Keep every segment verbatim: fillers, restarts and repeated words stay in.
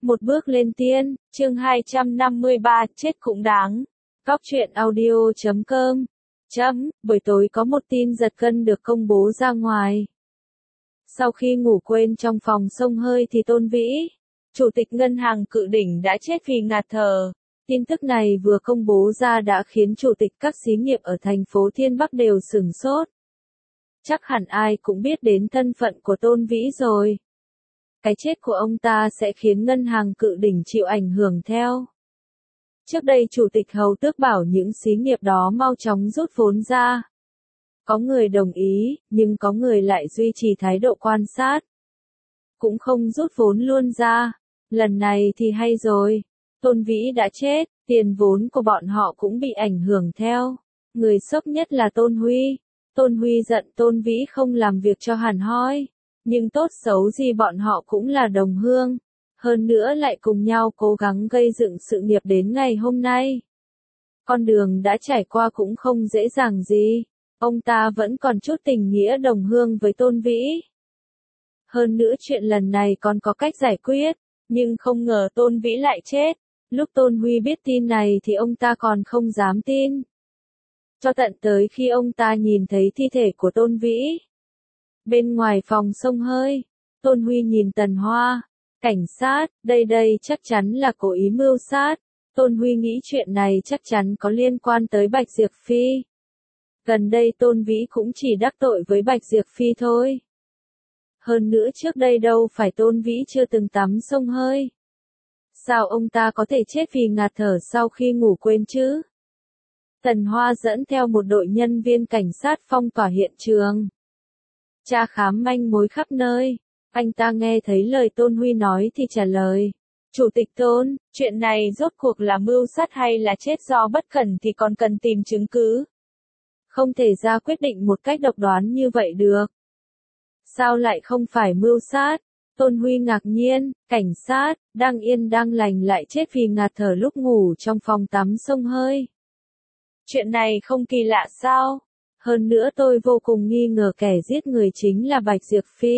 Một bước lên tiên, chương hai trăm năm mươi ba, chết cũng đáng. Góc truyện audio chấm com. Chấm, buổi tối có một tin giật gân được công bố ra ngoài. Sau khi ngủ quên trong phòng xông hơi thì Tôn Vĩ, chủ tịch ngân hàng cự đỉnh đã chết vì ngạt thở. Tin tức này vừa công bố ra đã khiến chủ tịch các xí nghiệp ở thành phố Thiên Bắc đều sửng sốt. Chắc hẳn ai cũng biết đến thân phận của Tôn Vĩ rồi. Cái chết của ông ta sẽ khiến ngân hàng cự đỉnh chịu ảnh hưởng theo. Trước đây chủ tịch hầu tước bảo những xí nghiệp đó mau chóng rút vốn ra. Có người đồng ý, nhưng có người lại duy trì thái độ quan sát. Cũng không rút vốn luôn ra. Lần này thì hay rồi. Tôn Vĩ đã chết, tiền vốn của bọn họ cũng bị ảnh hưởng theo. Người sốc nhất là Tôn Huy. Tôn Huy giận Tôn Vĩ không làm việc cho hẳn hoi. Nhưng tốt xấu gì bọn họ cũng là đồng hương. Hơn nữa lại cùng nhau cố gắng gây dựng sự nghiệp đến ngày hôm nay. Con đường đã trải qua cũng không dễ dàng gì. Ông ta vẫn còn chút tình nghĩa đồng hương với Tôn Vĩ. Hơn nữa chuyện lần này còn có cách giải quyết. Nhưng không ngờ Tôn Vĩ lại chết. Lúc Tôn Huy biết tin này thì ông ta còn không dám tin. Cho tận tới khi ông ta nhìn thấy thi thể của Tôn Vĩ. Bên ngoài phòng xông hơi, Tôn Huy nhìn Tần Hoa. Cảnh sát, đây đây chắc chắn là cố ý mưu sát. Tôn Huy nghĩ chuyện này chắc chắn có liên quan tới Bạch Diệp Phi. Gần đây Tôn Vĩ cũng chỉ đắc tội với Bạch Diệp Phi thôi. Hơn nữa trước đây đâu phải Tôn Vĩ chưa từng tắm xông hơi. Sao ông ta có thể chết vì ngạt thở sau khi ngủ quên chứ? Tần Hoa dẫn theo một đội nhân viên cảnh sát phong tỏa hiện trường. Tra khám manh mối khắp nơi. Anh ta nghe thấy lời Tôn Huy nói thì trả lời. Chủ tịch Tôn, chuyện này rốt cuộc là mưu sát hay là chết do bất cẩn thì còn cần tìm chứng cứ. Không thể ra quyết định một cách độc đoán như vậy được. Sao lại không phải mưu sát? Tôn Huy ngạc nhiên, cảnh sát, đang yên đang lành lại chết vì ngạt thở lúc ngủ trong phòng tắm xông hơi. Chuyện này không kỳ lạ sao? Hơn nữa tôi vô cùng nghi ngờ kẻ giết người chính là Bạch Diệp Phi.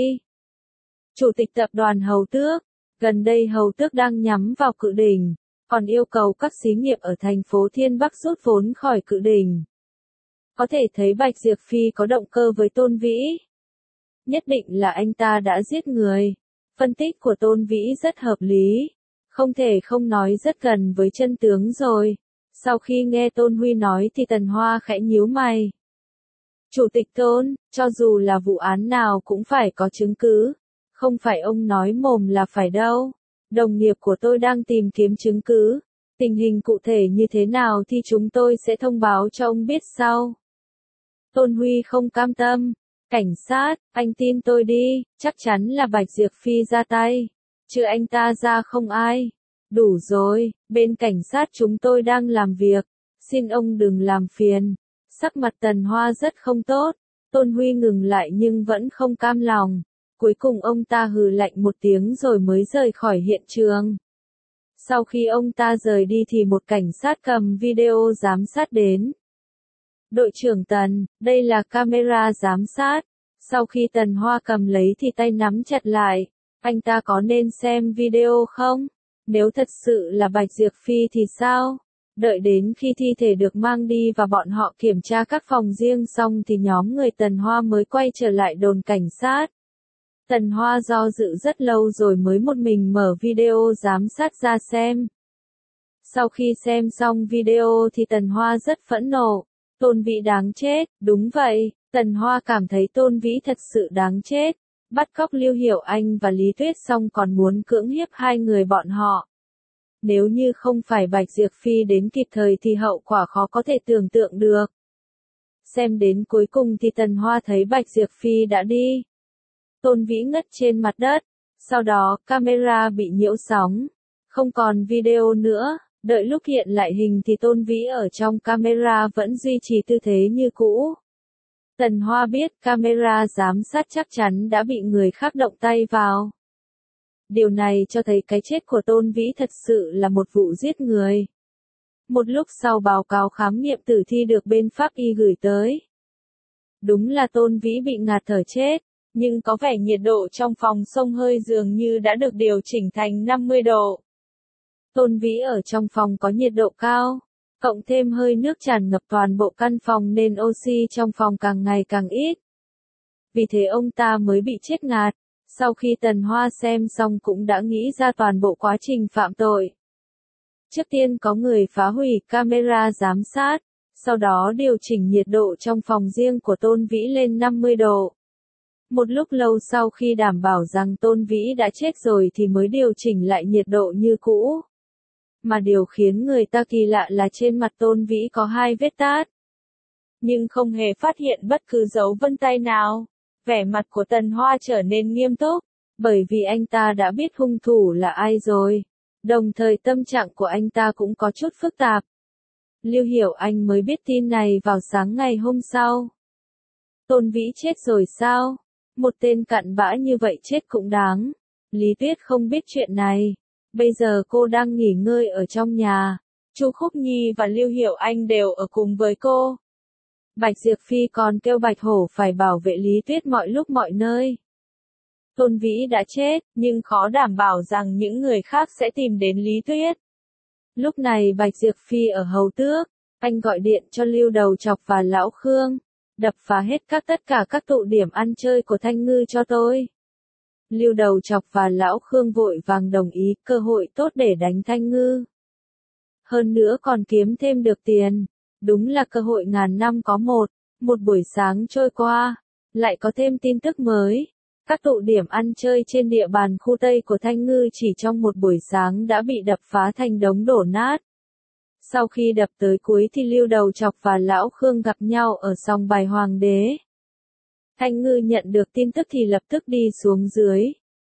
Chủ tịch tập đoàn Hầu Tước, gần đây Hầu Tước đang nhắm vào cự đỉnh, còn yêu cầu các xí nghiệp ở thành phố Thiên Bắc rút vốn khỏi cự đỉnh. Có thể thấy Bạch Diệp Phi có động cơ với Tôn Vĩ. Nhất định là anh ta đã giết người. Phân tích của Tôn Vĩ rất hợp lý. Không thể không nói rất gần với chân tướng rồi. Sau khi nghe Tôn Huy nói thì Tần Hoa khẽ nhíu mày. Chủ tịch Tôn, cho dù là vụ án nào cũng phải có chứng cứ. Không phải ông nói mồm là phải đâu. Đồng nghiệp của tôi đang tìm kiếm chứng cứ. Tình hình cụ thể như thế nào thì chúng tôi sẽ thông báo cho ông biết sau. Tôn Huy không cam tâm. Cảnh sát, anh tin tôi đi, chắc chắn là Bạch Diệp Phi ra tay. Chứ anh ta ra không ai. Đủ rồi, bên cảnh sát chúng tôi đang làm việc. Xin ông đừng làm phiền. Sắc mặt Tần Hoa rất không tốt. Tôn Huy ngừng lại nhưng vẫn không cam lòng. Cuối cùng ông ta hừ lạnh một tiếng rồi mới rời khỏi hiện trường. Sau khi ông ta rời đi thì một cảnh sát cầm video giám sát đến. Đội trưởng Tần, đây là camera giám sát. Sau khi Tần Hoa cầm lấy thì tay nắm chặt lại. Anh ta có nên xem video không? Nếu thật sự là Bạch Diệp Phi thì sao? Đợi đến khi thi thể được mang đi và bọn họ kiểm tra các phòng riêng xong thì nhóm người Tần Hoa mới quay trở lại đồn cảnh sát. Tần Hoa do dự rất lâu rồi mới một mình mở video giám sát ra xem. Sau khi xem xong video thì Tần Hoa rất phẫn nộ. Tôn Vĩ đáng chết, đúng vậy, Tần Hoa cảm thấy Tôn Vĩ thật sự đáng chết. Bắt cóc Lưu Hiểu Anh và Lý Tuyết xong còn muốn cưỡng hiếp hai người bọn họ. Nếu như không phải Bạch Diệp Phi đến kịp thời thì hậu quả khó có thể tưởng tượng được. Xem đến cuối cùng thì Tần Hoa thấy Bạch Diệp Phi đã đi. Tôn Vĩ ngất trên mặt đất. Sau đó, camera bị nhiễu sóng. Không còn video nữa. Đợi lúc hiện lại hình thì Tôn Vĩ ở trong camera vẫn duy trì tư thế như cũ. Tần Hoa biết camera giám sát chắc chắn đã bị người khác động tay vào. Điều này cho thấy cái chết của Tôn Vĩ thật sự là một vụ giết người. Một lúc sau báo cáo khám nghiệm tử thi được bên pháp y gửi tới. Đúng là Tôn Vĩ bị ngạt thở chết, nhưng có vẻ nhiệt độ trong phòng xông hơi dường như đã được điều chỉnh thành năm mươi độ. Tôn Vĩ ở trong phòng có nhiệt độ cao, cộng thêm hơi nước tràn ngập toàn bộ căn phòng nên oxy trong phòng càng ngày càng ít. Vì thế ông ta mới bị chết ngạt. Sau khi Tần Hoa xem xong cũng đã nghĩ ra toàn bộ quá trình phạm tội. Trước tiên có người phá hủy camera giám sát, sau đó điều chỉnh nhiệt độ trong phòng riêng của Tôn Vĩ lên năm mươi độ. Một lúc lâu sau khi đảm bảo rằng Tôn Vĩ đã chết rồi thì mới điều chỉnh lại nhiệt độ như cũ. Mà điều khiến người ta kỳ lạ là trên mặt Tôn Vĩ có hai vết tát. Nhưng không hề phát hiện bất cứ dấu vân tay nào. Vẻ mặt của Tần Hoa trở nên nghiêm túc, bởi vì anh ta đã biết hung thủ là ai rồi. Đồng thời tâm trạng của anh ta cũng có chút phức tạp. Lưu Hiểu Anh mới biết tin này vào sáng ngày hôm sau. Tôn Vĩ chết rồi sao? Một tên cặn bã như vậy chết cũng đáng. Lý Tuyết không biết chuyện này. Bây giờ cô đang nghỉ ngơi ở trong nhà. Chu Khúc Nhi và Lưu Hiểu Anh đều ở cùng với cô. Bạch Diệp Phi còn kêu Bạch Hổ phải bảo vệ Lý Tuyết mọi lúc mọi nơi. Tôn Vĩ đã chết, nhưng khó đảm bảo rằng những người khác sẽ tìm đến Lý Tuyết. Lúc này Bạch Diệp Phi ở Hầu Tước, anh gọi điện cho Lưu Đầu Chọc và Lão Khương, đập phá hết các tất cả các tụ điểm ăn chơi của Thanh Ngư cho tôi. Lưu Đầu Chọc và Lão Khương vội vàng đồng ý, cơ hội tốt để đánh Thanh Ngư. Hơn nữa còn kiếm thêm được tiền. Đúng là cơ hội ngàn năm có một. Một buổi sáng trôi qua, lại có thêm tin tức mới. Các tụ điểm ăn chơi trên địa bàn khu Tây của Thanh Ngư chỉ trong một buổi sáng đã bị đập phá thành đống đổ nát. Sau khi đập tới cuối thì Lưu Đầu Chọc và Lão Khương gặp nhau ở sòng bài Hoàng đế. Thanh Ngư nhận được tin tức thì lập tức đi xuống dưới.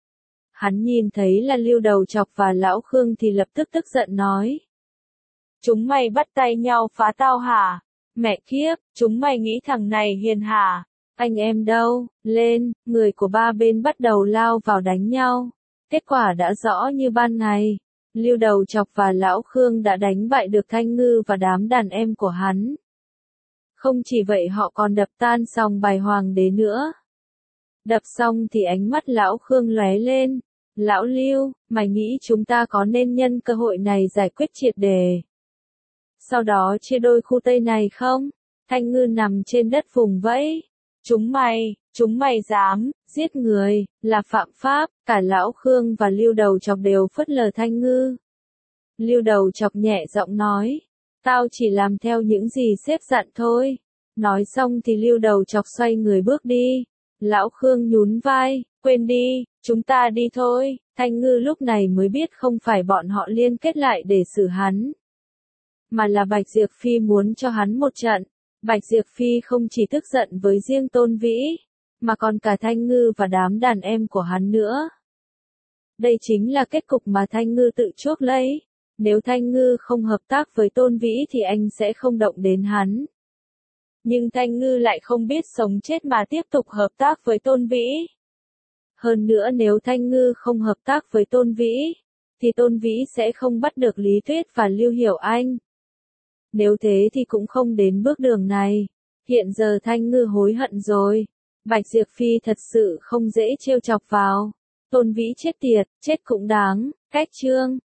Hắn nhìn thấy là Lưu Đầu Chọc và Lão Khương thì lập tức tức giận nói. Chúng mày bắt tay nhau phá tao hả? Mẹ kiếp, chúng mày nghĩ thằng này hiền hả? Anh em đâu? Lên, người của ba bên bắt đầu lao vào đánh nhau. Kết quả đã rõ như ban ngày. Lưu Đầu Chọc và Lão Khương đã đánh bại được Thanh Ngư và đám đàn em của hắn. Không chỉ vậy họ còn đập tan sòng bài Hoàng đế nữa. Đập xong thì ánh mắt Lão Khương lóe lên. Lão Lưu, mày nghĩ chúng ta có nên nhân cơ hội này giải quyết triệt đề? Sau đó chia đôi khu Tây này không? Thanh Ngư nằm trên đất vùng vẫy. Chúng mày, chúng mày dám, giết người, là phạm pháp, cả Lão Khương và Lưu Đầu Chọc đều phớt lờ Thanh Ngư. Lưu Đầu Chọc nhẹ giọng nói, tao chỉ làm theo những gì sếp dặn thôi. Nói xong thì Lưu Đầu Chọc xoay người bước đi. Lão Khương nhún vai, quên đi, chúng ta đi thôi. Thanh Ngư lúc này mới biết không phải bọn họ liên kết lại để xử hắn, mà là Bạch Diệp Phi muốn cho hắn một trận. Bạch Diệp Phi không chỉ tức giận với riêng Tôn Vĩ, mà còn cả Thanh Ngư và đám đàn em của hắn nữa. Đây chính là kết cục mà Thanh Ngư tự chuốc lấy. Nếu Thanh Ngư không hợp tác với Tôn Vĩ thì anh sẽ không động đến hắn. Nhưng Thanh Ngư lại không biết sống chết mà tiếp tục hợp tác với Tôn Vĩ. Hơn nữa nếu Thanh Ngư không hợp tác với Tôn Vĩ, thì Tôn Vĩ sẽ không bắt được Lý Tuyết và Lưu Hiểu Anh. Nếu thế thì cũng không đến bước đường này. Hiện giờ Thanh Ngư hối hận rồi. Bạch Diệp Phi thật sự không dễ trêu chọc vào. Tôn Vĩ chết tiệt, chết cũng đáng. Cách chương